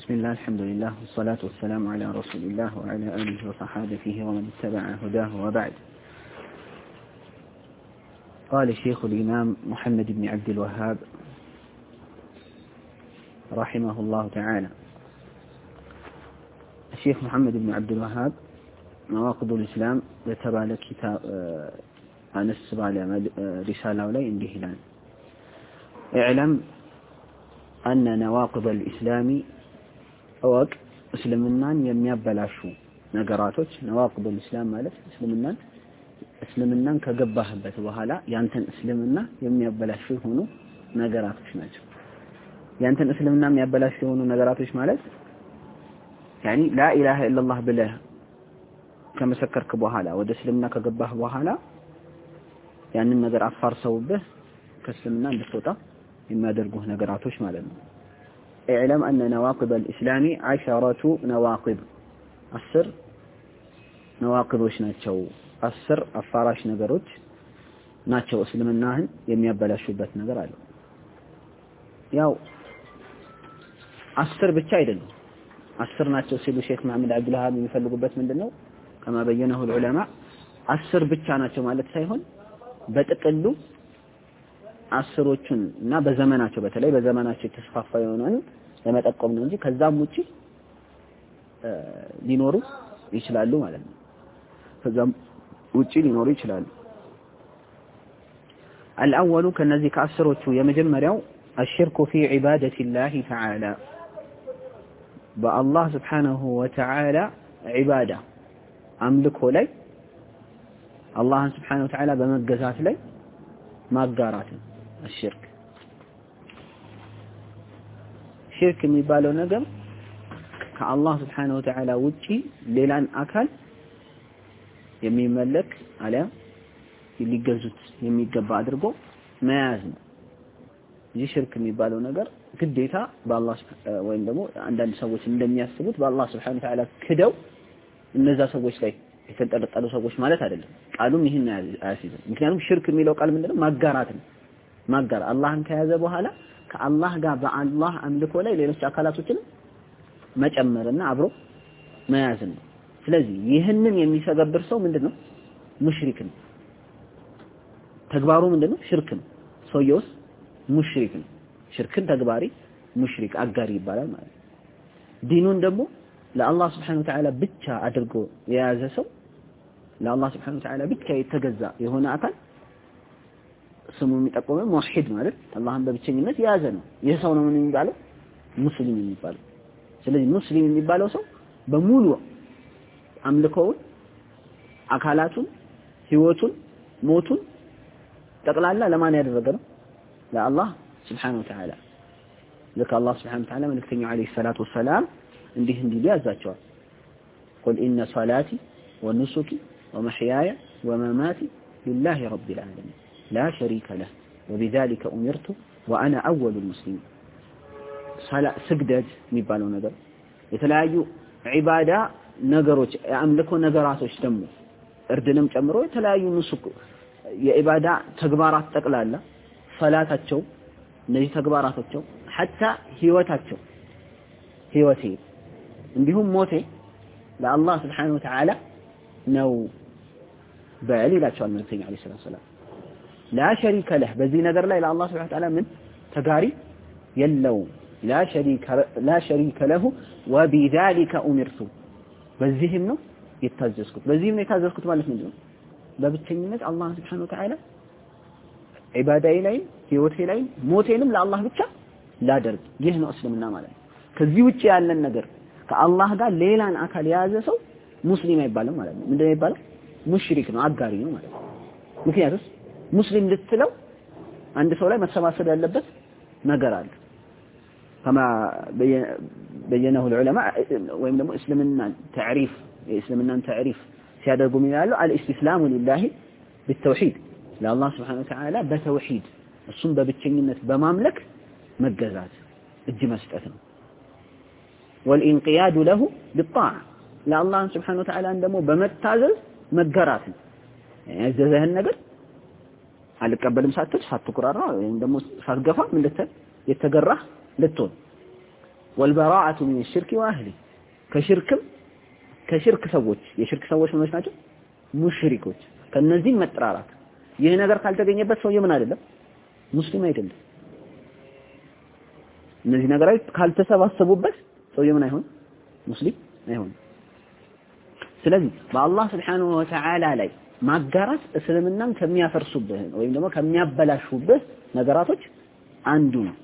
بسم الله الحمد لله والصلاة والسلام على رسول الله وعلى آله وصحابته ومن اتبع هداه وبعد. قال الشيخ الإمام محمد بن عبد الوهاب رحمه الله تعالى: الشيخ محمد بن عبد الوهاب نواقض الإسلام يتبع كتاب أنس على رسالة ولا ينده. اعلم أن نواقض الإسلام أوك اسلمنان يميابلاشو نقراتوች نواقض الإسلام ማለት እስልምናን ከገባህበት በኋላ ያንተን እስልምና የሚያበላሹ ሆኖ ነገራቶች ናቸው። ያንተን እስልምና የሚያበላሹ ሆኖ ነገራቶች ማለት يعني لا اله الا الله ብለህ ከመሰከርክ በኋላ ወደ እስልምና ከገባህ በኋላ ያንን ነገር አፋርሰውብህ ከእስልምና እንድትወጣ የሚያደርጉህ ነገራቶች ማለት ነው። اعلم أن نواقض الإسلام 10 نواقض 10 ነዋቂዶች ናቸው። 10 አፋራሽ ነገሮች ናቸው እስልምናህን የሚያበላሹበት ነገር አለ። ያው 10 ብቻ አይደለም 10 ናቸው ሲሉ ሼክ መሐመድ አብዱል ወሃብ የሚፈልጉበት ምንድነው كما بينه العلماء 10 ብቻ ናቸው ማለት ሳይሆን በጥቅሉ 10ዎቹን እና በዘመናቸው በተለይ በዘመናቸው ተስፋፋ የሆነን ለመጠቆም ነው እንጂ ከዛም ውጪ ሊኖሩ ይችላሉ ማለት ነው። ከዛም ውጪ ሊኖሩ ይችላሉ። الأول ከነዚህ ከአስሮቹ የመጀመሪያው الشرك في عبادة الله تعالى بالله سبحانه وتعالى عبادة አምልኮ ላይ الله سبحانه وتعالى በመገዛት ላይ ማጋራት ነው الشرك። ሽርክ የሚባለው ነገር ከአላህ Subhanahu Wa Ta'ala ውጪ ሌላን አካል የሚመለክ አሊያ ሊገዙት የሚገባ አድርጎ መያዝ ነው። ይህ ሽርክ የሚባለው ነገር ግዴታ በአላህ ወይም ደግሞ አንዳንድ ሰዎች እንደሚያስቡት በአላህ Subhanahu Wa Ta'ala ክደው እነዛ ሰዎች ላይ የተንጠለጠሉ ሰዎች ማለት አይደለም። ቃሉም ይሄን አያስይዝም። ምክንያቱም ሽርክ የሚለው ቃል ምንድነው? ማጋራት ነው። ማጋራት አላህን ከያዘ በኋላ ከአላህ ጋር በአላህ አምልኮ ላይ ሌሎች አካላቶችን መጨመርና አብሮ መያዝ ነው። ስለዚህ ይህንን የሚሰገብር ሰው ምንድነው? ሙሽሪክ ነው። ተግባሩ ምንድነው? ሽርክ ነው። ሰውየውስ ሙሽሪክ ነው። ሽርክን ተግባሪ ሙሽሪክ አጋሪ ይባላል ማለት ነው። ዲኑን ደግሞ ለአላህ Subhanahu Wa Ta'ala ብቻ አድርጎ የያዘ ሰው ለአላህ Subhanahu Wa Ta'ala ብቻ የተገዛ የሆነ አካል ስሙ የሚጠቆመው ሙሂድ ማለት አላህን በብቸኝነት የያዘ ነው። ይህ ሰው ነው ምን የሚባለው? ሙስሊም የሚባለው። ስለዚህ ሙስሊም የሚባለው ሰው በሙሉ አምልኮውን አካላቱን ህይወቱን ሞቱን ጠቅላላ ለማን ያደረገ ነው? ለአላህ Subhanahu Wa Ta'ala። ለካ አላህ Subhanahu Wa Ta'ala መልእክተኛው አለይሂ ሰላቱ ወሰላም እንዲህ ያዛቸዋል። قل إن صلاتي ونسكي ومحياي ومماتي لله رب العالمين لا شريك له وبذلك أمرت وأنا أول المسلمين. صلاة سجدت የሚባለው ነገር የተለያዩ ዒባዳ ነገሮች አምልኮ ነገራቶች ደግሞ እርድንም ጨምሮ የተለያዩ ንሱክ የዒባዳ ተግባራት ጠቅላላ ሶላታቸው እነዚህ ተግባራቶች حتى ህይወቴ እንዲሁም ሞቴ ለአላህ Subhanahu Wa Ta'ala ነው በል ይላቸዋል መልእክተኛው አለይሂ ሰላም። لا شريك له በዚህ ነገር ላይ ለአላህ Subhanahu Wa Ta'ala ምን ተጋሪ የለውም። لا شريك له وبذلك أمرت በዚህም ነው የታዘዝኩት። በዚህም ነው የታዘዝኩት ማለት ምንድነው? በብቸኝነት አላህ Subhanahu Wa Ta'ala ዒባዳዬ ላይ ህይወቴ ላይ ሞቴንም ለአላህ ብቻ ላደርግ። ይህ ነው እስልምና ማለት። ከዚህ ውጪ ያለን ነገር ከአላህ ጋር ሌላን አካል የያዘ ሰው ሙስሊም አይባልም ማለት ነው። ምንድነው የሚባለው? ሙሽሪክ ነው፣ አጋሪ ነው ማለት ነው። ምክንያቱም ሙስሊም ልትለው አንድ ሰው ላይ መሰባሰብ ያለበት ነገር አለ። كما بينه العلماء ወይም ደግሞ እስልምናን تعريف ሲያደርጉ ምን ይላሉ? الاستسلام لله بالتوحيد ለአላህ Subhanahu Wa Ta'ala በተውሂድ እሱን በብቸኝነት በማምለክ መገዛት እጅ መስጠት ነው። والانقياد له بالطاعه ለአላህ Subhanahu Wa Ta'ala ደግሞ በመታዘዝ መገራት ነው። ያዘዘህን ነገር አልቀበልም ሳትል ሳትኩራራ ወይም ደግሞ ሳትገፋ ምን ልትል የተገራህ ልትሆን والبراءة من الشرك واهله ከሽርክ ሰዎች የሽርክ ሰዎች ምኖች ናቸው ሙሽሪኮች ከነዚህ መጥራራት ይሄ ነገር ካልተገኘበት ሰው የምን አይደለም ሙስሊም አይደለም እነዚህ ነገሮች ካልተሰባሰቡበት ሰው የምን አይሆን ሙስሊም አይሆን ስለዚህ በአላህ Subhanahu Wa Ta'ala ላይ ማጋራት እስልምናን ከሚያፈርሱበት ወይም ደግሞ ከሚያበላሹበት ነገራቶች አንዱ ነው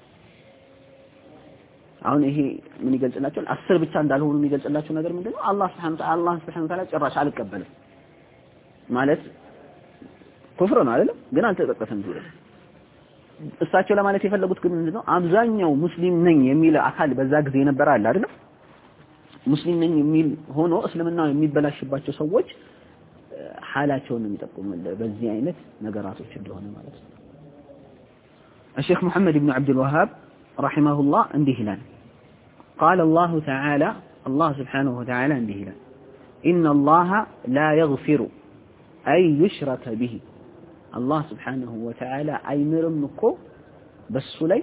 አሁን ይሄ ምን ይገልጽላችኋል 10 ብቻ እንዳልሆኑ የሚገልጽላችሁ ነገር ምንድነው አላህ Subhanahu Wa Ta'ala ጭራሽ አልቀበልም ማለት ኩፍር ነው አይደል ግን አልተጠቀሰም ይላል እሳቸው ለማለት የፈለጉት ግን ምንድነው አብዛኛው ሙስሊም ነኝ የሚል አካል በዛ ጊዜ ነበር አለ አይደል ሙስሊም ነኝ የሚል ሆኖ እስልምናው የሚበላሽባቸው ሰዎች ሐላቸውን የሚጠቁሙል በዚህ አይነት ነገራቶች እንደሆነ ማለት ነው الشيخ محمد بن عبد الوهاب رحمه الله እንዲህ ይላል قال الله تعالى الله سبحانه وتعالى እንዲህ ይላል إن الله لا يغفر أي يشرك به الله سبحانه وتعالى አይምርም እኮ በሱ ላይ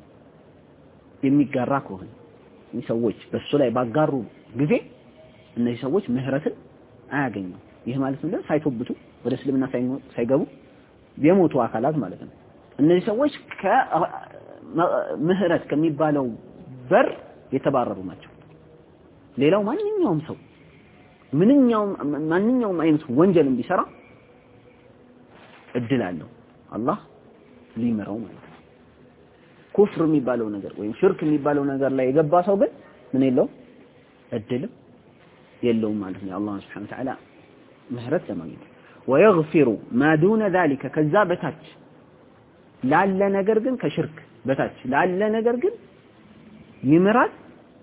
የሚጋራ ከሆነ ሰዎች በሱ ላይ ባጋሩ ጊዜ እነዚህ ሰዎች ምህረትን አያገኙ ይሄ ማለት ነው ሳይተውብቱ ወደ እስልምና ሳይገቡ የሞቱ አካላት ማለት ነው እነዚህ ሰዎች ከምህረት ከሚባለው በር የተባረሩ ናቸው ሌላው ማንኛውም ሰው ማንኛውም አይነት ወንጀል ቢሰራ እድል አለው አላህ ሊመራው ማለት ነው ኩፍር የሚባለው ነገር ወይም ሽርክ የሚባለው ነገር ላይ የገባ ሰው ግን ምን የለው እድል የለውም ማለት ነው አላህ Subhanahu Wa Ta'ala ምህረት ለማግኘት ويغفر ما دون ذلك ከዛ በታች ላለ ነገር ግን ከሽርክ በታች ላለ ነገር ግን ይምራል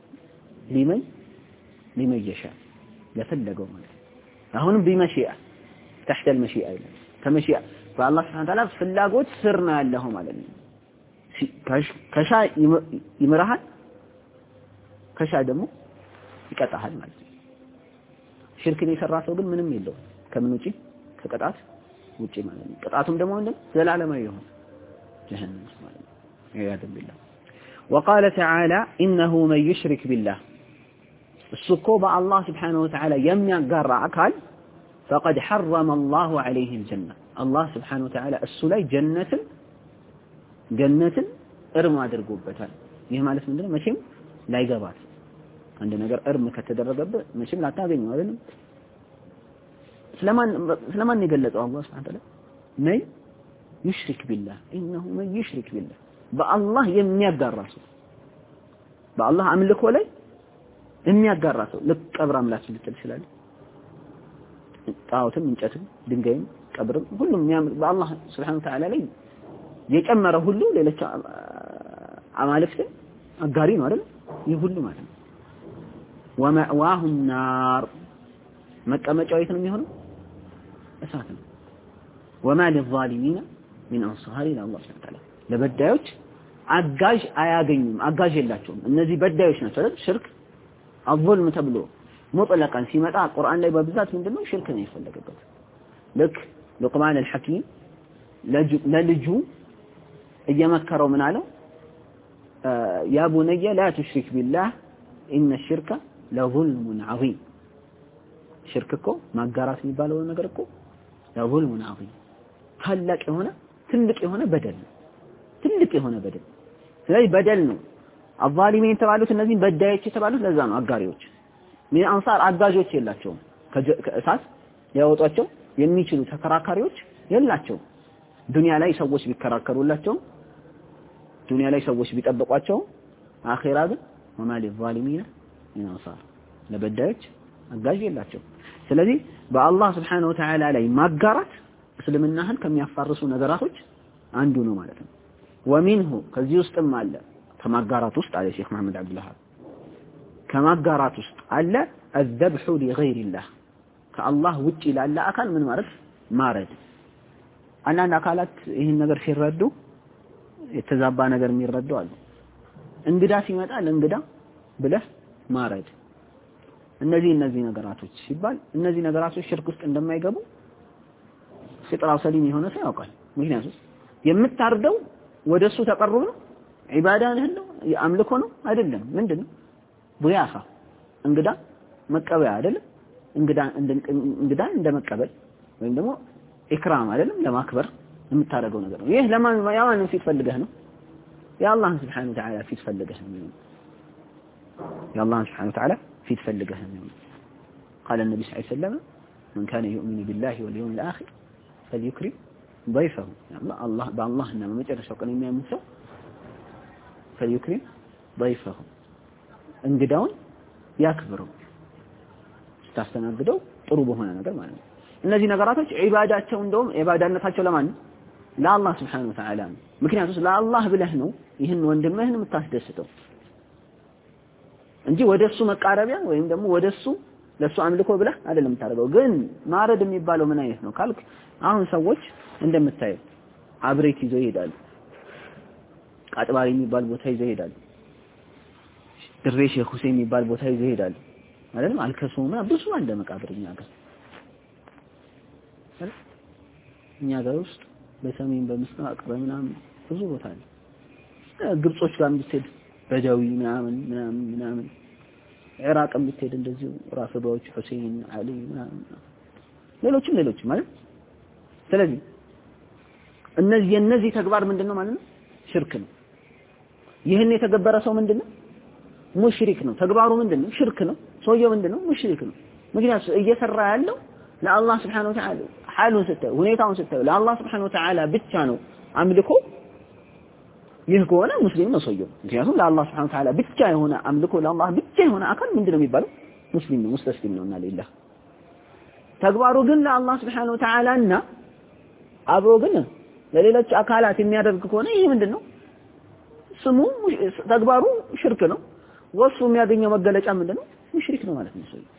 ሊመን يشاء ለፈለገው ማለት አሁንም بمشيئة تحت المشيئة ይላል ከመሽያ በአላህ Subhanahu Wa Ta'ala ፍላጎት ስር ነው ያለው ማለት ነው ከሻ ይምራሃል ከሻ ደግሞ ይቀጣሃል ማለት ነው ሽርክን የሰራ ሰው ግን ምንም የለው ከምን ውጪ ከቅጣት ውጪ ማለት ነው ቅጣቱም ደግሞ እንደም ዘላለማዊ ይሆን ጀሃነም ማለት ነው ያያደ ቢላህ وقال تعالى انه من يشرك بالله السكو بالله سبحانه وتعالى የሚያጋራ አካል فقد حرم الله عليه الجنة الله سبحانه وتعالى السلاي جنة ارم አድርጎበታል ይሄ ማለት ምንድነው መቼም ላይገባት አንድ ነገር እርም ከተደረገበት መቼም ላታገኘው አይደል ስለማን ይገለጸው አላህ Subhanahu Wa Ta'ala ነይ يشرك بالله انه من يشرك بالله በአላህ የሚያጋራ ሰው በአላህ አምልኮ ላይ የሚያጋራ ሰው ለቀብር አምላክ ልትል ይችላል ጣውትም እንጨትም ድንጋይም ቀብርም ሁሉም በአላህ Subhanahu Wa Ta'ala ላይ የጨመረ ሁሉ ሌሎች አማልክት አጋሪ ነው አይደል ይህ ሁሉ ማለት ነው ومأواه النار መቀመጫው የት ነው የሚሆነው እሳት ነው وما للظالمين من انصار الى الله Subhanahu Wa Ta'ala ለበዳዮች አጋዥ አያገኙም አጋዥ የላቸውም እነዚህ በዳዮች ናቸው አይደል ሽርክ الظلم ተብሎ ሙጥለቃን ሲመጣ ቁርአን ላይ በብዛት ምንድነው ሽርክ ነው የፈለገበት ልክ ሉቅማን الحكيم ለልጁ እየመከረው ምን አለው يا بني لا تشرك بالله ان الشرك لظلم عظيم ሽርክ እኮ ማጋራት የሚባለው ነገር እኮ لظلم عظيم ታላቅ የሆነ ትልቅ የሆነ በደል ስለዚህ በደል ነው الظالمين ተባሉት እነዚህ በዳዮች የተባሉት ለዛ ነው አጋሪዎች ምን አንሳር አጋዦች የላቸውም ከእሳት ያወጧቸው የሚችሉ ተከራካሪዎች የላቸው ዱንያ ላይ ሰዎች ቢከራከሩላቸው ዱንያ ላይ ሰዎች ቢጠብቋቸው አኺራ ግን وما للظالمين من انصار ለበዳዮች አጋዥ የላቸው ስለዚህ በአላህ Subhanahu Wa Ta'ala ላይ ማጋራት እስልምናህን ከሚያፋርሱ ነገራቶች አንዱ ነው ማለት ነው ومنه ከዚህ ውስጥም አለ ከማጋራት ውስጥ አለ ሼክ መሐመድ አብዱልላህ ከማጋራት ውስጥ አለ الذبح لغير الله ከአላህ ውጪ ላለ አካል ምን ማለት ማረድ አንዳንድ አካላት ይሄን ነገር ሲረዱ የተዛባ ነገር የሚረዱ አሉ እንግዳ ሲመጣ ለእንግዳ ብለህ ማረድ እነዚህ ነገራቶች ሲባል እነዚህ ነገራቶች ሽርክ ውስጥ እንደማይገቡ ፍጥራው ሰሊም የሆነ ሰው ያውቃል ምክንያቱም የምታርደው ወደሱ ተቀርቡ ነው ኢባዳ ነው አምልኮ ነው አይደለም ምንድነው ضيافة እንግዳ መቀበያ አይደለም እንግዳ እንደመቀበል ወይም ደግሞ ኢክራም አይደለም ለማክበር የምታደርገው ነገር ነው ይሄ ለማን ፊት ፈልገህ ነው የአላህ Subhanahu Wa Ta'ala ፊት ፈልገህ ነው የአላህ Subhanahu Wa Ta'ala ፊት ፈልገህ ነው قال النبي صلى الله عليه وسلم من كان يؤمن بالله واليوم الآخر فليكرم ضيفه الله بالله انما مجرشው ቀን የሚያምን ሰው فليكرم ضيفه እንግዳውን ያክብረው ታስተናግደው ጥሩ በሆነ ነገር ማለት ነው እነዚህ ነገራቶች ዒባዳቸው እንደውም ዒባዳነታቸው ለማን ለአላህ Subhanahu Wa Ta'ala ምክንያቱም ለአላህ ብለህ ነው ይህን ወንድምህን የምታስደስተው እንጂ ወደሱ መቃረቢያ ወይም ደግሞ ወደሱ ለሱ አምልኮ ብለህ አይደለም ታደርገው ግን ማረድ የሚባለው ምን አይነት ነው ካልክ አሁን ሰዎች እንደምታየው አብሬት ይዘው ይሄዳሉ ቃጥባሪ የሚባል ቦታ ይዘው ይሄዳሉ ድሬ ሼህ ሁሴን የሚባል ቦታ ይዘው ይሄዳሉ አይደለም አልከሱማ ብዙ አለ መቃብርኛ ጋር እኛ ጋር ውስጥ በሰሜን በምስራቅ በመናም ብዙ ቦታ አለ ግብጾች ጋር ምትሄድ በጃዊ ምናምን ኢራቅም ብትሄድ እንደዚሁ ራፊዳዎች ሁሴን አሊ ሌሎችም ማለት ስለዚህ እነዚህ ተግባር ምንድነው ማለት ነው ሽርክ ነው ይሄን የተገበረ ሰው ምንድነው ሙሽሪክ ነው ተግባሩ ምንድነው ሽርክ ነው ሰውየው ምንድነው ሙሽሪክ ነው ምክንያቱም እየሰራ ያለው ለአላህ Subhanahu Wa Ta'ala ሐሉን ስታዩ ሁኔታውን ስታዩ ለአላህ Subhanahu Wa Ta'ala ብቻ ነው አምልኮ ይህ ከሆነ ሙስሊም ነው ሰውየው ምክንያቱም ለአላህ Subhanahu Wa Ta'ala ብቻ የሆነ አምልኮ ለአላህ ብቻ የሆነ አካል ምንድነው የሚባለው ሙስሊም ነው ሙስሊም ነውና ለኢላህ ተግባሩ ግን ለአላህ Subhanahu Wa Ta'ala እና አብሮ ግን ለሌሎች አካላት የሚያደርግ ከሆነ ይህ ምንድነው ስሙ ተግባሩ ሽርክ ነው ወሱ የሚያገኘው መገለጫ ምንድነው ሙሽሪክ ነው ማለት ነው ሰውየው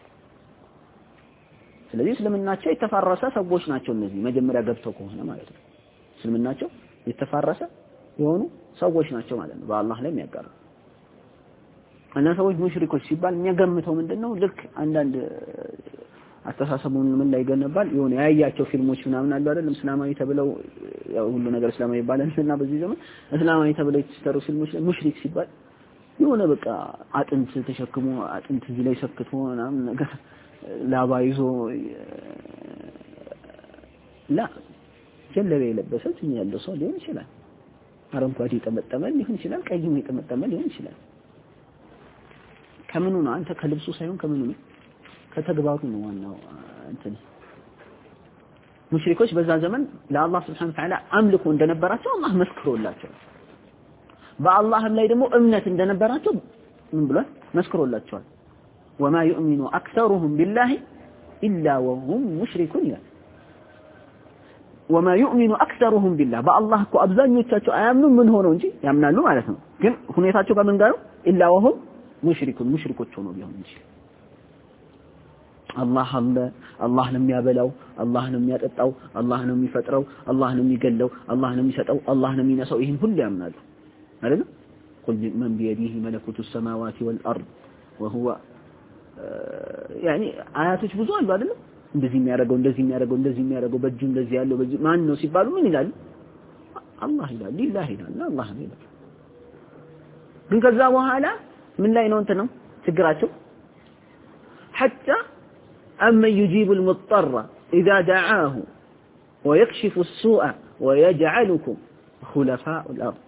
ስለዚህ እስልምናቸው የተፋረሰ ሰዎች ናቸው እነዚህ መጀመሪያ ገብተው ከሆነ ማለት ነው እስልምናቸው የተፋረሰ የሆኑ ሰዎች ናቸው ማለት ነው በአላህ ላይ የሚያጋሩ እና ሰዎች ሙሽሪኮች ሲባል የሚያገምተው ምንድነው ልክ አንዳንድ አስተሳሰቡን ምን ላይ ገነባል የሆነ ያያቸው ፊልሞች ምናምን አሉ አይደለም እስላማዊ ተብለው ያው ሁሉ ነገር እስላማዊ ይባላልና በዚህ ዘመን እስላማዊ ተብለው የተሰሩ ፊልሞች ሙሽሪክ ሲባል የሆነ በቃ አጥንት ተሸክሞ አጥንት እዚህ ላይ ሰክቶ ምናምን ነገር ላባ ይዞ ላ ጀለበ የለበሰው ያለው ሰው ሊሆን ይችላል አረንጓዴ የተመጠመ ሊሆን ይችላል ቀይም የተመጠመ ሊሆን ይችላል ከምኑ ነው አንተ ከልብሱ ሳይሆን ከምኑ ነው ከተግባሩ ነው ዋናው እንትን ሙሽሪኮች በዛ ዘመን ለአላህ Subhanahu Wa Ta'ala አምልኮ እንደነበራቸው አላህ መስክሮላቸው በአላህም ላይ ደግሞ እምነት እንደነበራቸው ምን ብሏል መስክሮላቸዋል وما يؤمن اكثرهم بالله الا وهم مشركون وما يؤمن اكثرهم بالله بالله እኮ አብዛኞቻቸው አያምኑም ምን ሆነው እንጂ ያምናሉ ማለት ነው ግን ሁኔታቸው ከምን ጋር ነው الا وهم ሙሽሪኮች ሆነው ቢሆን እንጂ አላህ ነው የሚያበላው አላህ ነው የሚያጠጣው አላህ ነው የሚፈጥረው አላህ ነው የሚገለው አላህ ነው የሚሰጠው አላህ ነው የሚነሳው ይሄን ሁሉ ያምናሉ አይደል قل من بيده ملكوت السماوات والارض وهو يعني አያቶች ብዙ አሉ አይደል እንደዚህ የሚያደርገው በእጁ እንደዚህ ያለው በእጁ ማን ነው ሲባሉ ምን ይላል አላህ ይላል ሊላህ ይላል አላህ ነው ይላል ግን ከዛ በኋላ ምን ላይ ነው እንትን ነው ችግራቸው حتى اما يجيب المضطر اذا دعاه ويكشف السوء ويجعلكم خلفاء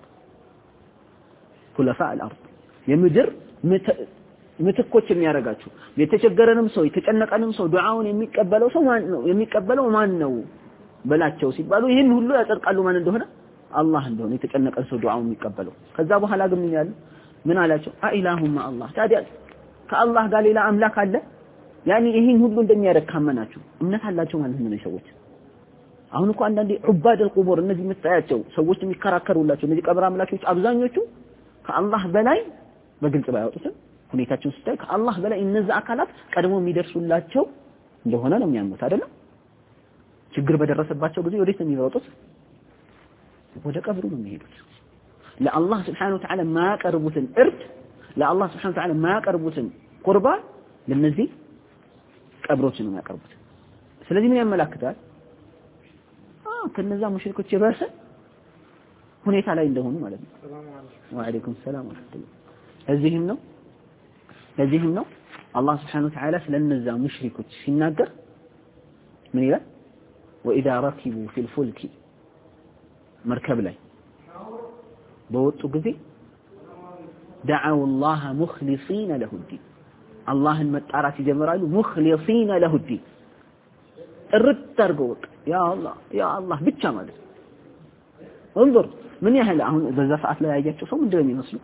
الارض የምድር ምትኮች የሚያረጋችሁ የተቸገረንም ሰው የተጨነቀንም ሰው ዱዓውን የሚቀበለው ማን ነው በላቸው ሲባሉ ይሄን ሁሉ ያጸድቃሉ ማን እንደሆነ አላህ እንደሆነ የተጨነቀን ሰው ዱዓውን የሚቀበለው ከዛ በኋላ ግን ምን አላቸው አኢላሁማ አላህ ታዲያ ከአላህ ጋር ሌላ አምላክ አለ ያኒ ይሄን ሁሉ እንደሚያደርግ ካመናችሁ እምነት አላቸው ማለት ነው ሰዎች አሁን እኮ አንዳንዴ ዑባድ القبور እነዚህ የምታያቸው ሰዎች የሚከራከሩላቸው እነዚህ ቀብር አምላኮች አብዛኞቹ ከአላህ በላይ በግልጽ ባያወጡትም ሁኔታቸውን ስታይ ከአላህ በላይ እነዛ አካላት ቀድሞ የሚደርሱላቸው እንደሆነ ነው የሚያምኑት አይደል ችግር በደረሰባቸው ጊዜ ወዴት ነው የሚሮጡት ወደ ቀብሩ ነው የሚሄዱት ለአላህ Subhanahu Wa Ta'ala ማያቀርቡትን እርድ ለአላህ Subhanahu Wa Ta'ala ማያቀርቡትን ቁርባን ለነዚህ ቀብሮች ነው የሚያቀርቡት ስለዚህ ምን ያመለክታል ከነዛ ሙሽሪኮች የባሰ ሁኔታ ላይ እንደሆኑ ማለት ነው። ወአለይኩም ሰላም ወራህመቱላህ። ለዚህም ነው አላህ Subhanahu Wa Ta'ala ስለነዛ ሙሽሪኮች ሲናገር ምን ይላል? وإذا ركبوا في الفلك مركب ላይ በወጡ ጊዜ دعوا الله مخلصين له الدين አላህን መጣራት ይጀምራሉ مخلصين له الدين ጥርት አድርገው ያ አላህ ብቻ ማለት ነው። እንظر ምን ያህል አሁን በዛ ሰዓት ላይ ያያቸው ሰው ምንድነው የሚመስሉት?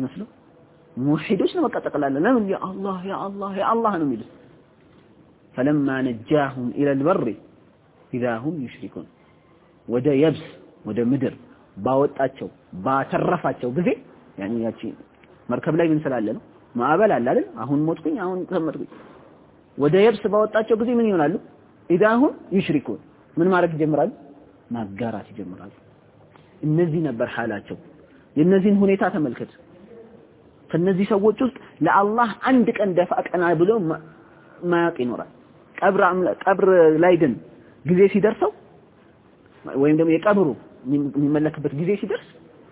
ሙሂዶች ነው መቀጠቅላለ ለምን ያ አላህ ነው የሚሉት። فلما نجاهم إلى البر إذا هم يشركون ወደ የብስ ወደ ምድር ባወጣቸው ባተረፋቸው ጊዜ ያኒ ያቺ መርከብ ላይ ምን ስላለ ነው ማዕበል አለ አይደል? አሁን ሞትኩኝ አሁን ተመርኩኝ ወደ የብስ ባወጣቸው ጊዜ ምን ይሆናሉ? إذا هم يشركون ምን ማድረግ ይጀምራሉ? ማጋራት ይጀምራሉ። እነዚህ ነበር ሐላቸው። የነዚህን ሁኔታ ተመልከት። ከነዚህ ሰዎች ውስጥ ለአላህ አንድ ቀን ደፋ ቀና ብሎ ማያቅ ይኖራል። ቀብር ላይ ግን ጊዜ ሲደርሰው ወይም ደግሞ የቀብሩ የሚመለክበት ጊዜ ሲደርስ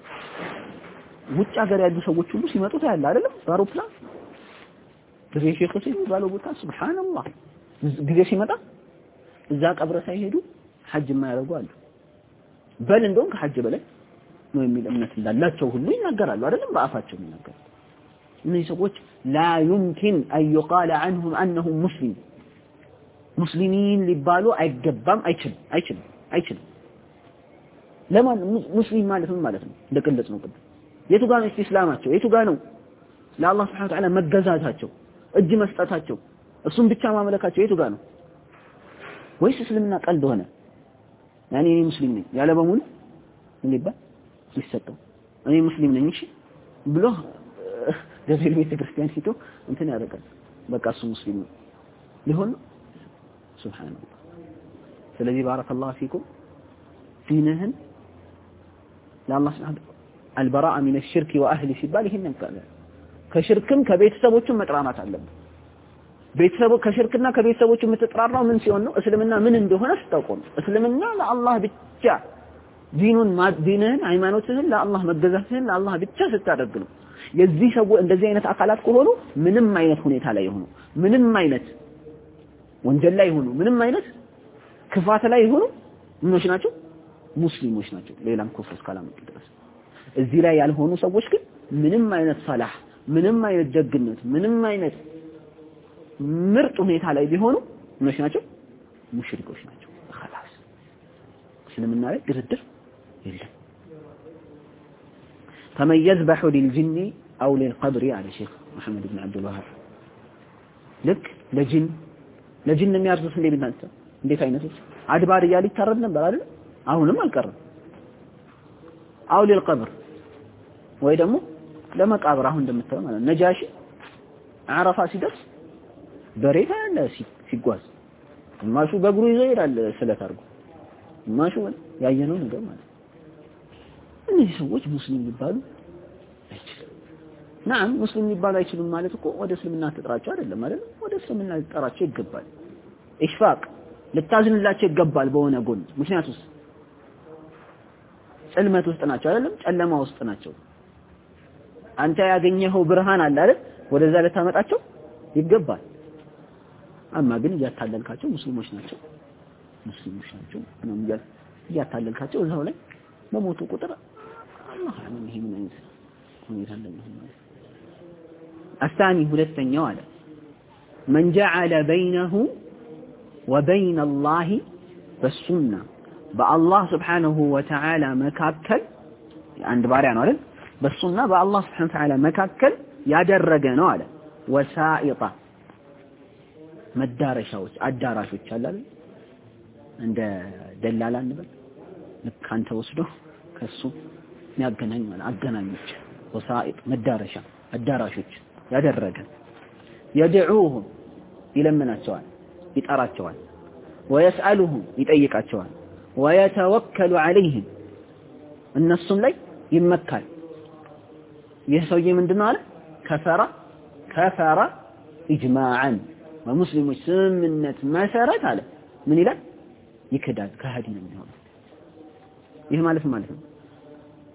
ውጭ ሀገር ያሉ ሰዎች ሁሉ ሲመጡ ታያለ አይደለም? በአውሮፕላን ድሬ ሼክ ሁሴን ባለው ቦታ ሱብሃንአላህ ጊዜ ሲመጣ እዛ ቀብረ ሳይሄዱ ሐጅ የማያደርጉ አሉ። በል እንደውም ከሐጅ በላይ ነው የሚል እምነት እንዳላቸው ሁሉ ይናገራሉ አይደለም? በአፋቸው ይናገራሉ። እነዚህ ሰዎች لا يمكن أن يقال عنهم أنهم ሙስሊሚን ሊባሉ አይገባም አይችልም። ለማን ሙስሊም ማለት ምን ማለት ነው? እንደገለጽ ነው ቅድም የቱ ጋር ነው እስላማቸው? የቱ ጋር ነው ለአላህ Subhanahu Wa Ta'ala መገዛታቸው እጅ መስጠታቸው እሱን ብቻ ማመለካቸው የቱ ጋር ነው? ወይስ እስልምና ቀልድ ሆነ? ያኔ እኔ ሙስሊም ነኝ ያለ በሙሉ እንዲባል ሲሰጠው እኔ ሙስሊም ነኝ እሺ ብሎ ገብርኤል ቤተ ክርስቲያን ሲቶ እንትን ያደርጋል። በቃ እሱ ሙስሊም ነው ሊሆን ሱብሃንአላህ። ስለዚህ ባረከላሁ ፊኩም ዲንህን ለአላህ Subhanahu البراءة من الشرك واهله ሲባል ይሄን እንቃለ ከሽርክም ከቤተሰቦችም መጥራናት አለበት። ቤተሰቡ ከሽርክና ከቤተሰቦቹ የምትጠራራው ምን ሲሆን ነው? እስልምና ምን እንደሆነ ስታውቀው ነው። እስልምና ለአላህ ብቻ ዲንህን ሃይማኖትህን ለአላህ መገዛትህን ለአላህ ብቻ ስታደርግ ነው። የዚህ ሰው እንደዚህ አይነት አካላት ከሆኑ ምንም አይነት ሁኔታ ላይ ሆኑ ምንም አይነት ወንጀል ላይ ሆኑ ምንም አይነት ክፋት ላይ ሆኑ ምኖች ናቸው? ሙስሊሞች ናቸው። ሌላም ኩፍር እስካላመጡ ድረስ እዚህ ላይ ያልሆኑ ሰዎች ግን ምንም አይነት ሰላህ ምንም አይነት ደግነት ምንም አይነት ምርጥ ሁኔታ ላይ ቢሆኑ ምኖች ናቸው? ሙሽሪኮች ናቸው። خلاص እስልምና ላይ ድርድር የለም። فمن يذبح للجن أو للقبر على شيخ محمد بن عبد الوهاب لك ለጅን የሚያርሱት እንዴት አይነቶች አድባር እያሉ ይታረድ ነበር አይደል? አሁንም አልቀረም። አው ለልቀብር ወይ ደግሞ ለመቃብር አሁን እንደምታው ማለት ነጃሺ አረፋ ሲደርስ በሬታ ያለ ሲጓዝ ማሹ በእግሩ ይዞ ይሄዳል ስለታርጉ ማሹ ያየነው ነገር ማለት እነዚህ ሰዎች ሙስሊም ሊባሉ አይችልም። ናም ሙስሊም ሊባሉ አይችልም ማለት እኮ ወደ እስልምና ተጠራቸው አይደለም አይደል? ወደ እስልምና ተጠራቸው ይገባል። ኢሽፋቅ ልታዝንላቸው ይገባል በሆነ ጎን። ምክንያቱም ጽልመት ውስጥ ናቸው አይደለም? ጨለማ ውስጥ ናቸው። አንተ ያገኘኸው ብርሃን አለ አይደል? ወደዛ ልታመጣቸው ይገባል። አማ ግን እያታለልካቸው ሙስሊሞች ናቸው ነው እያታለልካቸው እዛው ላይ በሞቱ ቁጥር አላህ ያንን ይሄ ምን አይነት ሁኔታ እንደሆነ الثاني ሁለተኛው አለ من جعل بينه وبين الله بالسنة بالله سبحانه وتعالى መካከል አንድ ባሪያ ነው አይደል? በሱና በአላህ Subhanahu Wa Ta'ala መካከል ያደረገ ነው አለ ወሳኢጣ መዳረሻዎች አዳራሾች አለ እንደ ደላላ እንበል ልክ አንተ ወስዶ ከሱ ያገናኝ ማለት አገናኞች ወሳኢጥ መዳረሻ አዳራሾች ያደረገ يدعوهم ይለምናቸዋል ይጠራቸዋል ويسألهم ይጠይቃቸዋል ويتوكل عليهم እነሱም ላይ ይመካል። ይህ ሰውዬ ምንድነው አለ ከፈራ ኢጅማዓን በሙስሊሞች ስምምነት መሰረት አለ ምን ይላል? ይከዳል ከሃዲ ነው የሚሆነው። ይህ ማለት ነው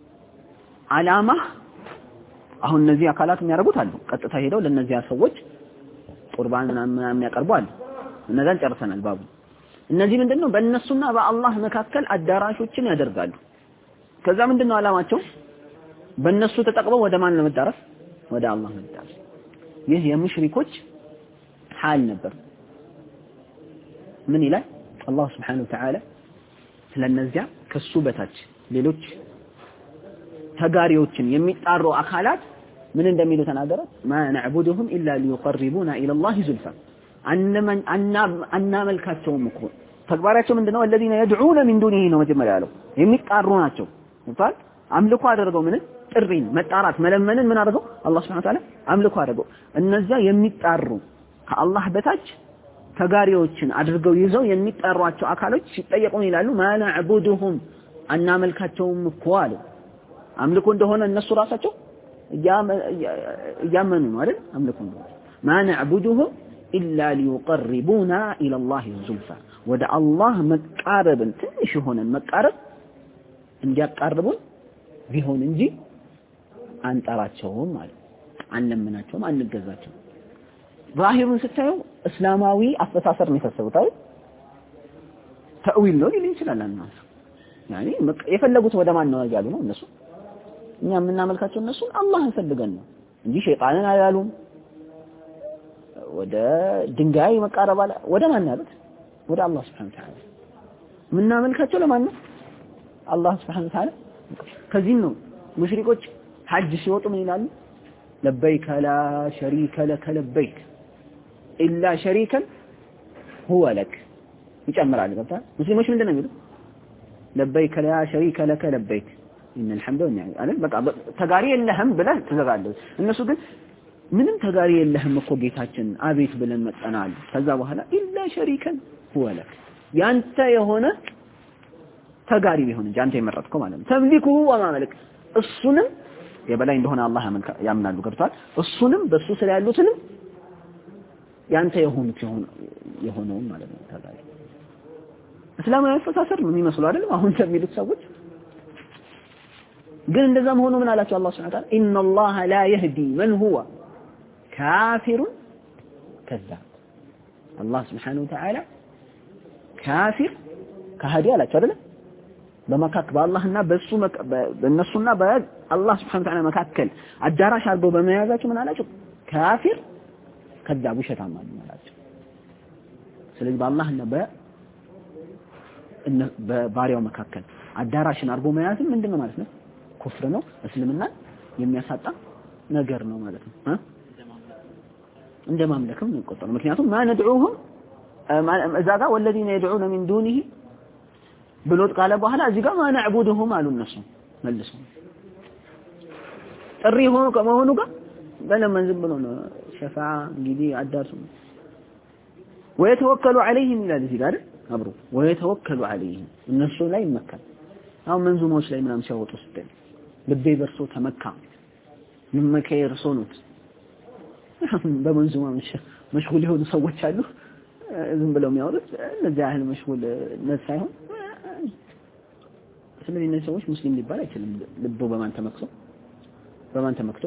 አላማ አሁን እነዚህ አካላት የሚያደርጉት አሉ ቀጥታ ሄደው ለነዚያ ሰዎች ቁርባን ምናምን ያቀርቡ አሉ እነዛን ጨርሰናል ባቡ እነዚህ ምንድነው በእነሱና በአላህ መካከል አዳራሾችን ያደርጋሉ ከዛ ምንድነው አላማቸው በእነሱ ተጠቅመው ወደ ማን ለመዳረስ ወደ አላህ ለመዳረስ ይህ የሙሽሪኮች حال ነበር ምን ይላል አላህ Subhanahu Wa Ta'ala ስለነዚያ ከሱ በታች ሌሎች ተጋሪዎችን የሚጣሩ አካላት ምን እንደሚሉ ተናገረ ما نعبدهم الا ليقربونا الى الله زلفى አናመልካቸውም እኮ ተግባራቸው ምንድነው الذين يدعون من دونه ነው መጀመሪያ ያለው የሚጣሩ ናቸው እንኳን አምልኮ አደረገው ምን ጥሪን መጣራት መለመንን ምን አደረገው አላህ Subhanahu Wa Ta'ala አምልኮ አደረገው እነዛ የሚጣሩ ከአላህ በታች ተጋሪዎችን አድርገው ይዘው የሚጣሯቸው አካሎች ሲጠየቁ ይላሉ ማናዕቡዱሁም አናመልካቸውም እኮ አሉ አምልኮ እንደሆነ እነሱ ራሳቸው ያመኑ ነው አይደል አምልኮ እንደሆነ ማናዕቡዱሁም ኢላ ሊዩቀርቡና ኢላ አላህ ዙልፋ ወደ አላህ መቃረብን ትንሽ ሆነን መቃረብ እንዲያቃርቡን ቢሆን እንጂ አንጠራቸውም ማለት አንለምናቸውም አንገዛቸውም ዛሂሩን ስታዩ እስላማዊ አስተሳሰብ ነው የተሰውታው ተእዊል ነው ሊል ይችላል አናስ ያኒ የፈለጉት ወደ ማን ነው ያያሉ ነው እነሱ እኛ የምናመልካቸው እነሱ አላህን ፈልገን ነው እንጂ ሸይጣንን አያሉም ወደ ድንጋይ መቃረብ አለ ወደ ማን ያሉት ወደ አላህ Subhanahu Wa Ta'ala የምናመልካቸው ለማን ነው አላህ Subhanahu Wa Ta'ala ከዚህ ነው ሙሽሪኮች ሐጅ ሲወጡ ምን ይላሉ لبيك لا شريك لك لبيك إلا شريكا هو لك ይጨምራል ገብታ ሙስሊሞች ምንድነው የሚሉት لبيك لا شريك لك لبيك إن الحمد لله አለ በቃ ተጋሪ የለህም ብለህ ትዘጋለህ እነሱ ግን ምንም ተጋሪ የለህም እኮ ጌታችን አቤት ብለን መጣናል ከዛ በኋላ إلا شريكا هو لك ያንተ የሆነ ተጋሪ ቢሆን እንጂ አንተ የመረጥከው ማለት ነው ተምሊኩ ወማመልክ እሱንም የበላይ እንደሆነ አላህ ያምናሉ ገብቷል እሱንም በሱ ስለ ያሉትንም ያንተ የሆነው ማለት ነው ተጋሪ እስላማዊ አስተሳሰብ ነው የሚመስሉ አይደል አሁን የሚሉት ሰዎች ግን እንደዛም ሆኖ ምን አላቸው አላህ Subhanahu Wa Ta'ala ኢነ አላህ ላ يهدي من هو كافر كذاب አላህ Subhanahu Wa Ta'ala ካፊር ከሃዲ አላቸው አይደል በመካከል በአላህና በእነሱና በአላህ Subhanahu Wa Ta'ala መካከል አዳራሽ አድርገው በመያዛቸው ምን አላቸው ካፊር ከዳቡ ሸታማ አላቸው ስለዚህ በአላህና በባሪያው መካከል አዳራሽን አድርጎ መያዝ ምንድነው ማለት ነው ኩፍር ነው እስልምና የሚያሳጣ ነገር ነው ማለት ነው እንደማምለክም ነው ቆጠረው ምክንያቱም ማንድዑሁም እዛጋ والذين يدعون من دونه ብሎት ቃለ በኋላ እዚህ ጋር ማናዕቡዱሁም አሉ እነሱ መልሱ ጥሪ ሆኖ ከመሆኑ ጋር በለምን ዝም ብሎ ነው ሸፋዓ እንግዲህ አዳርሱ ወይተወከሉ عليهم ይላል እዚህ ጋር አብሮ ወይተወከሉ عليهم እነሱ ላይ መከል አሁን መንዙሞች ላይ ምናምን ሲያወጡ ስትል ልቤ በርሶ ተመካ ምመከይ እርሶኑት በመንዙማ መሽጉል የሆኑ ሰዎች አሉ ዝም ብለው የሚያወሩት እነዚህ ያህል መሽጉል ነስ ሳይሆን ስለዚህ እነዚህ ሰዎች ሙስሊም ሊባል አይችልም ልቦ በማን ተመክቶ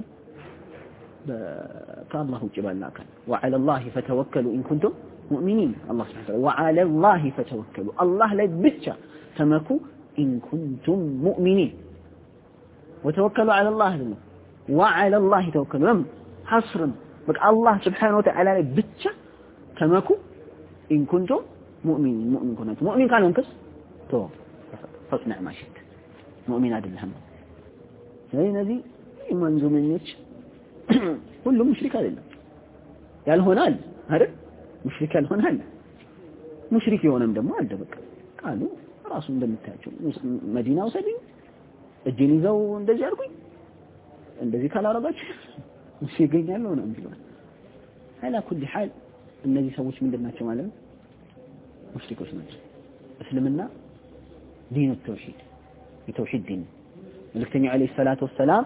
ከአላህ ውጭ ባለ አካል وعلى الله فتوكلوا ان كنتم مؤمنين الله سبحانه وتعالى وعلى الله فتوكلوا الله ላይ ብቻ ተመኩ ان كنتم مؤمنين وتوكلوا على الله وعلى الله توكلوا حصر بك الله سبحانه وتعالى ላይ ብቻ ተመኩ ان كنتم مؤمنين مؤمن كانوا انكس تو فصنع ما شئت مؤمن አይደለም ስለዚህ መንዙመኞች ሁሉም ሙሽሪክ አይደለም ያልሆናል አይደል ሙሽሪክ ያልሆናል ሙሽሪክ የሆነም ደግሞ አለ በቃ ቃሉ ራሱ እንደምታያቸው መዲናው ሰብኝ እጄን ይዘው እንደዚህ አድርጉኝ እንደዚህ ካላረጋችሁ እሺ ይገኛል ነው እንዴ على كل حال እነዚህ ሰዎች ምንድናቸው ማለት ነው ሙሽሪኮች ናቸው እስልምና ዲን التوحيد የተውሂድ ዲን መልእክተኛው አለይሂ ሰላቱ ወሰላም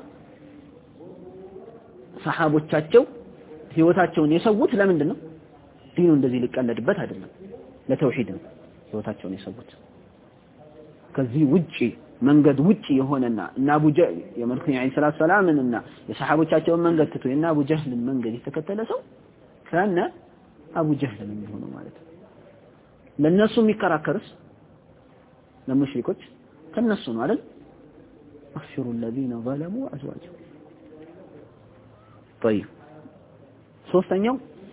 ሰሃቦቻቸው ህይወታቸውን የሰውት ለምንድን ነው ዲኑ እንደዚህ ሊቀለድበት አይደለም ለተውሂድ ነው ህይወታቸውን የሰውት ከዚህ ውጪ መንገድ ውጪ የሆነና እና አቡ ጀህል የመልእክተኛ ሰለላሁ ዐለይሂ ወሰለም እና የሰሃቦቻቸውን መንገድ ትቶ እና አቡ ጀህልን መንገድ የተከተለ ሰው ከነ አቡ ጀህል ነው የሚሆነው ማለት ነው። ለነሱ የሚከራከርስ ለሙሽሪኮች ከነሱ ነው አይደል? أخشروا الذين ظلموا أزواجهم. طيب ሶስተኛው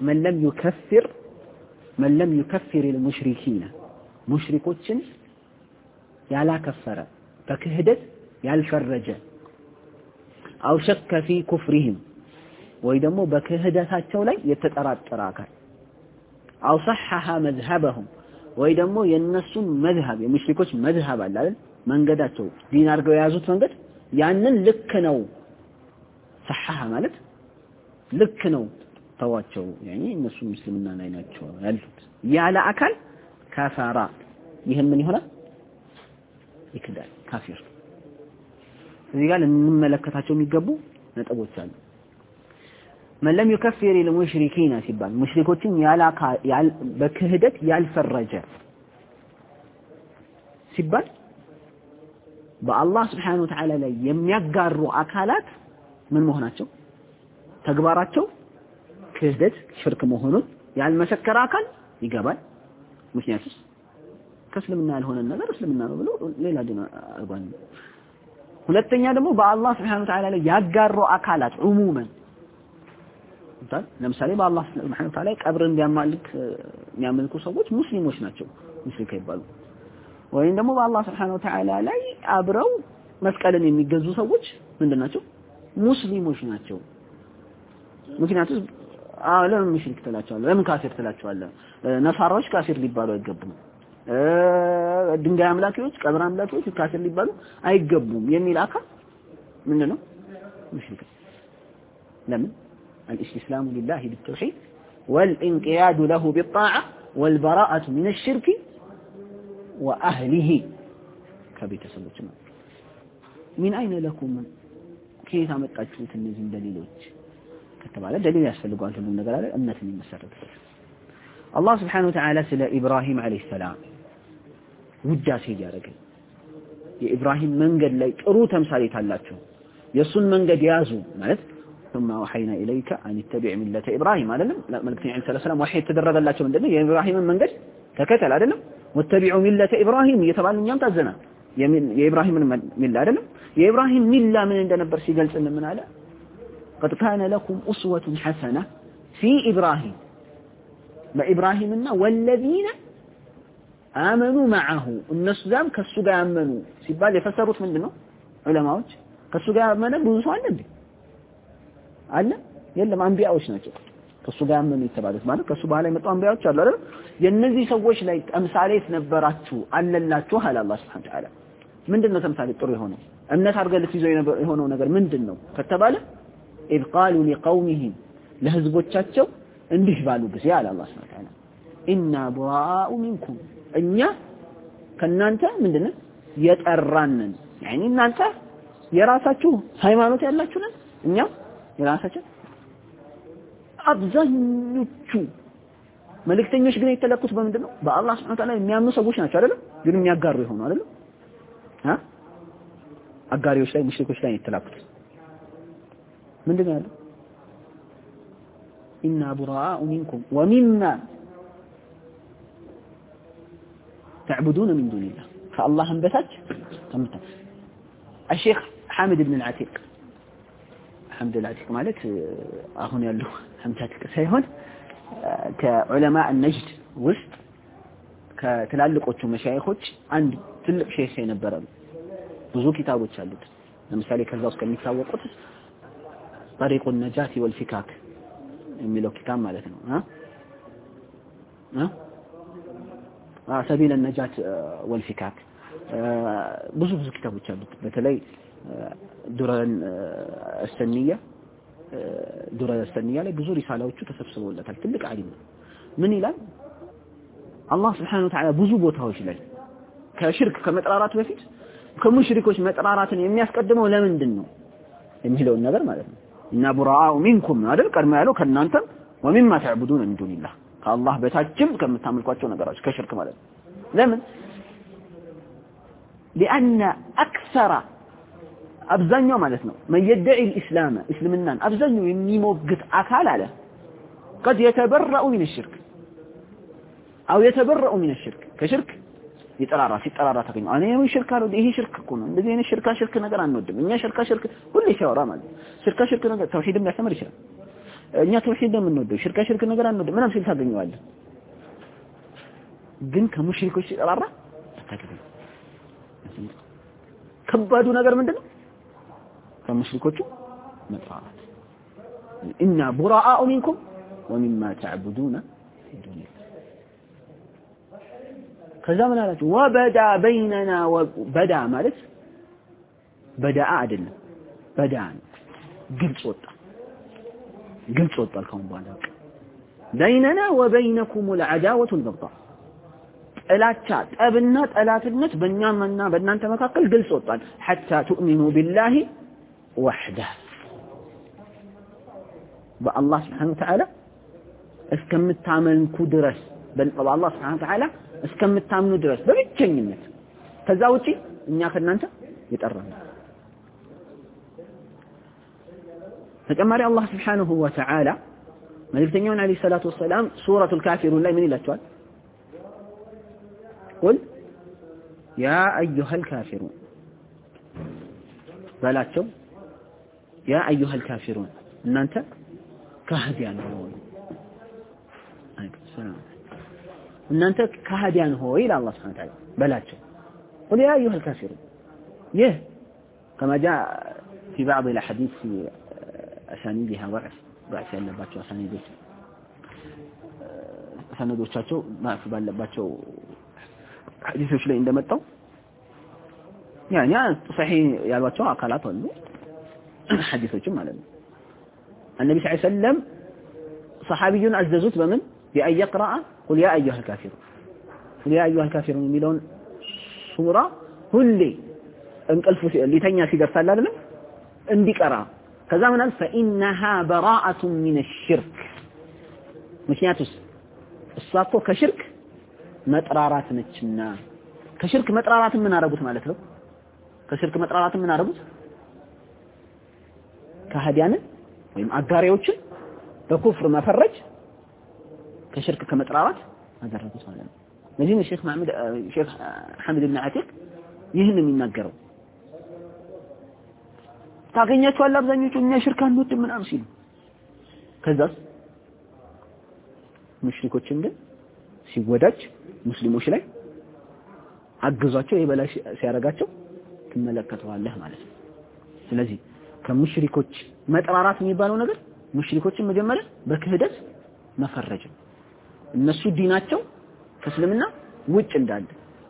من لم يكفر المشركين ሙሽሪኮችን ያላከፈረ በክህደት ያልፈረጀ أو شك في كفرهم ወይ ደግሞ በክህደታቸው ላይ የተጠራጠረ አካል أو صحح مذهبهم ወይ ደግሞ የነሱን መዝሀብ የሙሽሪኮች መዝሀብ አለ አይደል መንገዳቸው ዲን አድርገው የያዙት መንገድ ያንን ልክ ነው صحح ማለት ልክ ነው ተዋቸው يعني እነሱ ሙስሊምና ናቸው ያሉት ያለ አካል ካፋራ ይሄም ምን ይሆናል ይክዳል ካፊር እዚህ ጋር እንመለከታቸው የሚገቡ ነጥቦች አሉ من لم يكفر المشركين ሲባል ሙሽሪኮችን በክህደት ያልፈረጀ ሲባል በአላህ Subhanahu Wa Ta'ala ላይ የሚያጋሩ አካላት ምን መሆናቸው ተግባራቸው ክህደት ሽርክ መሆኑን ያልመሰከረ አካል ይገባል ምክንያቱም ከእስልምና ያልሆነ ነገር እስልምና ነው ብሎ ሌላ ዲን አርባን ሁለተኛ ደግሞ በአላህ Subhanahu Wa Ta'ala ላይ ያጋሩ አካላት ዑሙመን ለምሳሌ በአላህ Subhanahu Wa Ta'ala ቀብርን የሚያመልኩ ሰዎች ሙስሊሞች ናቸው ሙሽሪክ ይባሉ ወይም ደግሞ በአላህ Subhanahu Wa Ta'ala ላይ አብረው መስቀልን የሚገዙ ሰዎች ምንድናቸው ሙስሊሞች ናቸው ምክንያቱም ለምን ሙሽሪክ ትላቸዋለህ ለምን ካፊር ትላቸዋለህ ነሳራዎች ካፊር ሊባሉ አይገቡም ድንጋይ አምላኪዎች ቀብር አምላኪዎች ካፊር ሊባሉ አይገቡም የሚል አካል ምንድነው ሙሽሪክ ለምን الاستسلام لله بالتوحيد والانقياد له بالطاعة والبراءة من الشرك وأهله كبيت سبوتنا من أين لكم كيف عمتقاتشوت النزين دليلوች ከተባለ دليل ያስፈልጋል ሁሉም ነገር አለ እምነትን የሚመሰረትበት الله سبحانه وتعالى ስለ ኢብራሂም عليه السلام ውዳሴ ያደረገ የኢብራሂም መንገድ ላይ ጥሩ ተምሳሌት አላቸው የሱን መንገድ ያዙ ማለት ثم وحينا إليك أن اتبع ملة إبراهيم አይደለም መልእክተኛ ሰለላሁ ዐለይሂ ወሰለም ወህይ ተደረገላቸው ምንድነው የኢብራሂምን መንገድ ተከተል አይደለም ወተቢዑ ሚለተ ኢብራሂም እየተባለ እኛም ታዘናል የኢብራሂምን ሚላ አይደለም የኢብራሂም ሚላ ምን እንደነበር ሲገልጽልን ምን አለ قد كان لكم أسوة حسنة في إبراهيم በኢብራሂምና والذين آمنوا معه الناس ዛም ከሱ ጋር ያመኑ ሲባል የፈሰሩት ምንድነው ዑለማዎች ከሱ ጋር ያመነ ብዙ ሰው አለ እንዴ አለ የለም አንቢያዎች ናቸው ከሱ ጋር ያመኑ ይተባሉት ማለት ከሱ በኋላ የመጡ አንቢያዎች አሉ አይደል የነዚህ ሰዎች ላይ ተምሳሌት ነበራችሁ አለላችሁ አለ አላህ Subhanahu Wa Ta'ala ምንድነው ተምሳሌት ጥሩ የሆነው እምነት አድርገለት ይዘው የሆነው ነገር ምንድነው ከተባለ إذ قالوا لقومهم ለህዝቦቻቸው እንዲህ ባሉ ጊዜ አለ አላህ Subhanahu Wa Ta'ala إنا براء منكم እኛ ከናንተ ምንድነው የጠራንን يعني እናንተ የራሳችሁ ሃይማኖት ያላችሁ ነን እኛ የራሳችን አብዛኞቹ መልእክተኞች ግን የተለኩት በምንድነው በአላህ Subhanahu Wa Ta'ala የሚያምኑ ሰዎች ናቸው አይደል ግን የሚያጋሩ ይሆኑ አይደል አጋሪዎች ላይ ሙሽሪኮች ላይ የተላኩት ምንድነው ያለው إنا براء منكم ومما تعبدون من دون الله فالله بتاج الشيخ حامد بن العتيق حمد العتيق ማለት አሁን ያለው حمد العتيق ሳይሆን ከዑለማء النجد ውስጥ ከትላልቆቹ መሻይኾች አንድ ትልቅ ሼህ የነበረ ብዙ ኪታቦች አሉት ለምሳሌ ከዛ ውስጥ ከሚታወቁት طريق النجاة والفكاك የሚለው ኪታብ ማለት ነው سبيل النجاة والفكاك ብዙ ኪታቦች አሉት በተለይ ዱረ السنية ላይ ብዙ ሪሳላዎቹ ተሰብስበውለታል ትልቅ ዓሊም ምን ይላል አላህ Subhanahu Wa Ta'ala ብዙ ቦታዎች ላይ ከሽርክ ከመጥራራት በፊት ከሙሽሪኮች መጥራራትን የሚያስቀድመው ለምንድን ነው የሚለው ነገር ማለት ነው እና براء منكم አይደል ቀድሞ ያለው ከናንተ ومما تعبدون من دون الله ከአላህ በታችም ከምታመልኳቸው ነገሮች ከሽርክ ማለት ነው ለምን لأن أكثر أبزانيو مالتنا من يدعي الإسلام إسلامنا أبزانيو يموقت أكال على قد يتبرأ من الشرك أو يتبرأ من الشرك كشرك يترارى تقيم أنا يوم شركة هي شركة كونه الذين شركة نقر عن نودم إني شركة كل شيء ورا مال شركة نقر توحيد من يعتمر شيء إني توحيد من نودم شركة نقر عن نودم ما نمشي لهذا النوال جن كمشرك وش رارى تكذب كبادو نقر من دم كمشرك مطارات إنا براء منكم ومما تعبدون في دون كذا من قالت وبدا بيننا وبدا مالت بدا عدل بدا قلت وطا الكون بالا بيننا وبينكم العداوة والبغضاء طلاتات ابنا طلاتነት በእኛና በእናንተ መካከል ግልጽ ወጣል حتى تؤمنوا بالله وحده بالله سبحانه وتعالى እስከምታመንኩ ድረስ بالله سبحانه وتعالى እስከምታምኑ ድረስ በብቸኝነት ከዛ ውጪ እኛ ከናንተ ይጠራል ተጨማሪ አላህ Subhanahu Wa Ta'ala መልእክተኛውን አለይሂ ሰላቱ ወሰለም ሱረቱል ካፊሩን ላይ ምን ይላቸዋል قل يا ايها الكافرون በላቸው يا ايها الكافرون እናንተ ካህዲያን ሆይ ሰላም እናንተ ካህዲያን ሆይ ለአላህ Subhanahu Wa Ta'ala በላቸው قل يا ايها الكافرون يه كما جاء في بعض الاحاديث في اسانيدها ضعف ያለባቸው ሰነዶቻቸው ማፍ ባለባቸው ሐዲሶች ላይ እንደመጣው ያኒ صحيح ያሏቸው አካላት አሉ ሐዲሶችም ማለት ነው النبي صلى الله عليه وسلم صحابيون عززوت بمن بأن يقرأ قل يا أيها الكافرون قل يا أيها الكافرون ميلون سورة هلي انقلف اللي تنيا في درس الله اندي قرأ كذا من فإنها براءة من الشرك مش ياتس الصافو كشرك مطرارات نچنا كشرك مطرارات من አረጉት ማለት ነው ከሽርክ መጥራራት ምን አረጉት ከሃዲያንን ወይም አጋሪዎችን በኩፍር መፈረጅ ከሽርክ ከመጥራራት አደረጉት ማለት ነው ለዚህ ሼክ ሐሚድ ኢብኑ አቲቅ ይህን የሚናገረው ታገኛቸዋል አብዛኞቹ እኛ ሽርክ አንወድም ምናምን ሲሉ ከዛስ ሙሽሪኮችን ግን ሲወዳጅ ሙስሊሞች ላይ አግዟቸው የበላይ ሲያረጋቸው ትመለከተዋለህ ማለት ነው ስለዚህ ከሙሽሪኮች መጥራራት የሚባለው ነገር ሙሽሪኮችን መጀመሪያ በክህደት መፈረጅ እነሱ ዲናቸው ከእስልምና ውጭ እንዳለ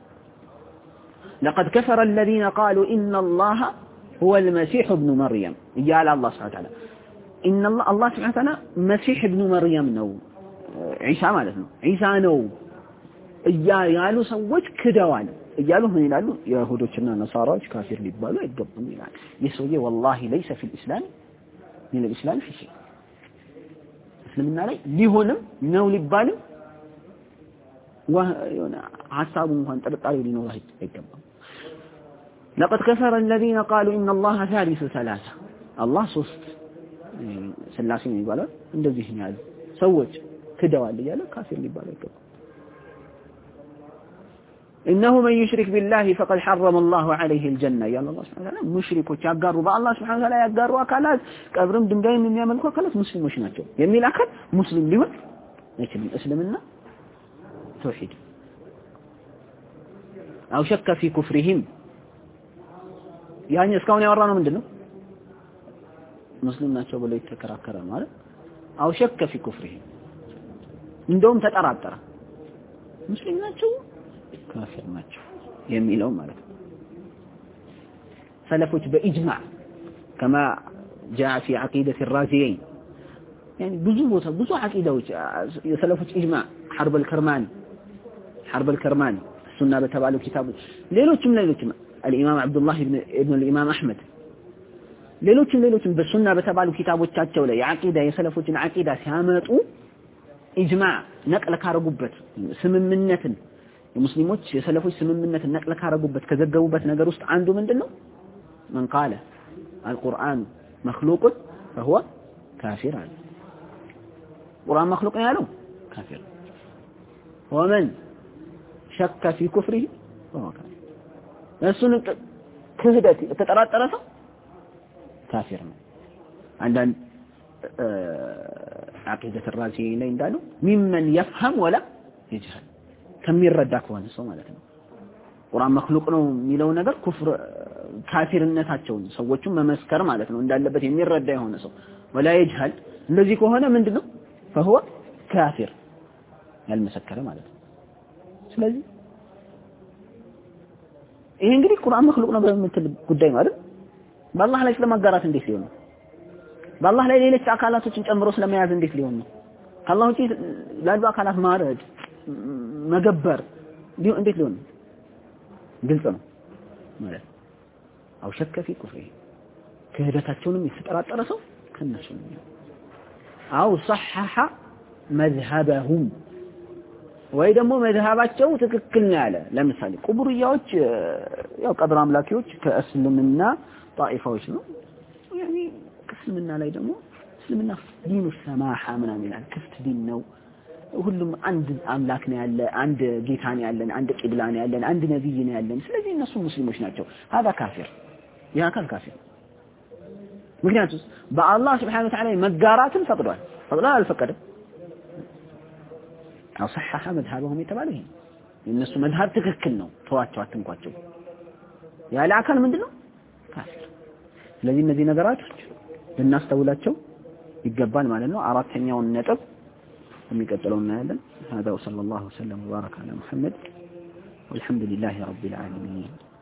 لقد كفر الذين قالوا ان الله هو المسيح ابن مريم يا الله سبحانه وتعالى ان الله سبحانه وتعالى مسيح ابن مريم ነው عيسى ማለት ነው عيسى ነው ያሉ ሰዎች ክደዋል እያሉ ምን ይላሉ የይሁዶችና ነሳራዎች ካፊር ሊባሉ አይገቡም ይላል የሰውዬ والله ليس في الاسلام من الاسلام في شيء እስልምና ላይ ሊሆንም ነው ሊባልም ወሆነ ሐሳቡ እንኳን ጥርጣሬ ሊኖር አይገባም لقد كفر الذين قالوا ان الله ثالث ثلاثه الله ሶስት ስላሴ ነው ይባላል እንደዚህ ነው ያለው ሰዎች ክደዋል እያለ ካፊር ሊባል አይገባም إنه من يشرك بالله فقد حرم الله عليه الجنة يا الله سبحانه وتعالى مشركوች ያጋሩ በአላህ Subhanahu Wa Ta'ala ያጋሩ አካላት ቀብርም ድንጋይም የሚያመልኩ አካላት ሙስሊሞች ናቸው የሚል አካል ሙስሊም ሊሆን አይችልም እስልምና ተውሂድ أو شك في كفرهم يعني እስካሁን ያወራነው ምንድነው ሙስሊም ናቸው ብለው ይተከራከራል ማለት أو شك في كفرهم እንደውም ተጠራጠረ ሙስሊም ናቸው كافر ናቸው የሚለው ማለት ነው سلفوች بإجماع كما جاء في عقيدة الرازيين يعني ብዙ عقيدዎች የሰለፎች إجماع حرب الكرماني السنة በተባለው ኪታብ ሌሎችም الإمام عبد الله ابن الإمام أحمد ሌሎችም በሱና በተባሉ ኪታቦቻቸው ላይ የዓቂዳ የሰለፎችን ዓቂዳ ሲያመጡ إجماع ነቅለ ካረጉበት ስምምነትን المسلمون يسلفوا ስምምነት ነቅለ ካረጉበት ከዘገቡበት ነገር ውስጥ አንዱ ምንድነው من قال القرآن مخلوق فهو كافر القرآن مخلوق ያለው كافر ومن شك في كفره فهو كافر እሱን ክህደት ተጠራጠረ ሰው ካፊር ነው አንዳንድ عقيدة الرازي ላይ እንዳለው ممن يفهم ولا يجهل ከሚረዳ ከሆነ ሰው ማለት ነው ቁርአን መክሉቅ ነው የሚለው ነገር ኩፍር ካፊርነታቸውን ሰዎችን መመስከር ማለት ነው እንዳለበት የሚረዳ የሆነ ሰው ولا يجهل እንደዚህ ከሆነ ምንድነው فهو كافر ያልመሰከረ ማለት ነው ስለዚህ ይሄ እንግዲህ ቁርአን መክሉቅ ነው በምትል ጉዳይ ማለት በአላህ ላይ ስለማጋራት እንዴት ሊሆን ነው በአላህ ላይ ሌሎች አካላቶችን ጨምሮ ስለመያዝ እንዴት ሊሆን ነው ከአላህ ውጪ ላሉ አካላት ማረድ መገበር እንዴት ሊሆን ነው ግልጽ ነው ማለት አው ሸከ في كفره ክህደታቸውንም የተጠራጠረ ሰው ከነሱ ነው አው صحح مذهبهم ወይ ደግሞ መዝሃባቸው ትክክል ነው ያለ ለምሳሌ ቁቡርያዎች ያው ቀብር አምላኪዎች ከእስልምና ጣኢፋዎች ነው ያኒ እስልምና ላይ ደግሞ እስልምና ዲኑ ሰማሃ ምናምን ይላል ክፍት ዲን ነው ሁሉም አንድ አምላክ ነው ያለ አንድ ጌታ ነው ያለን አንድ ቂብላ ነው ያለን አንድ ነብይ ነው ያለን ስለዚህ እነሱ ሙስሊሞች ናቸው هذا كافر ያ ካፊር ምክንያቱም በአላህ Subhanahu Wa Ta'ala መጋራትን ፈቅዷል አልፈቀደም أو صحح مذهبهم يتباليه الناس مذهب تككل ነው ተዋቸው አትንኳቸው ያለ አካል ምንድነው ካፊር ስለዚህ እነዚህ ነገራቶች ልናስተውላቸው ይገባል ማለት ነው አራተኛውን ነጥብ የሚቀጥለው እናያለን هذا وصلى الله وسلم وبارك على محمد والحمد لله رب العالمين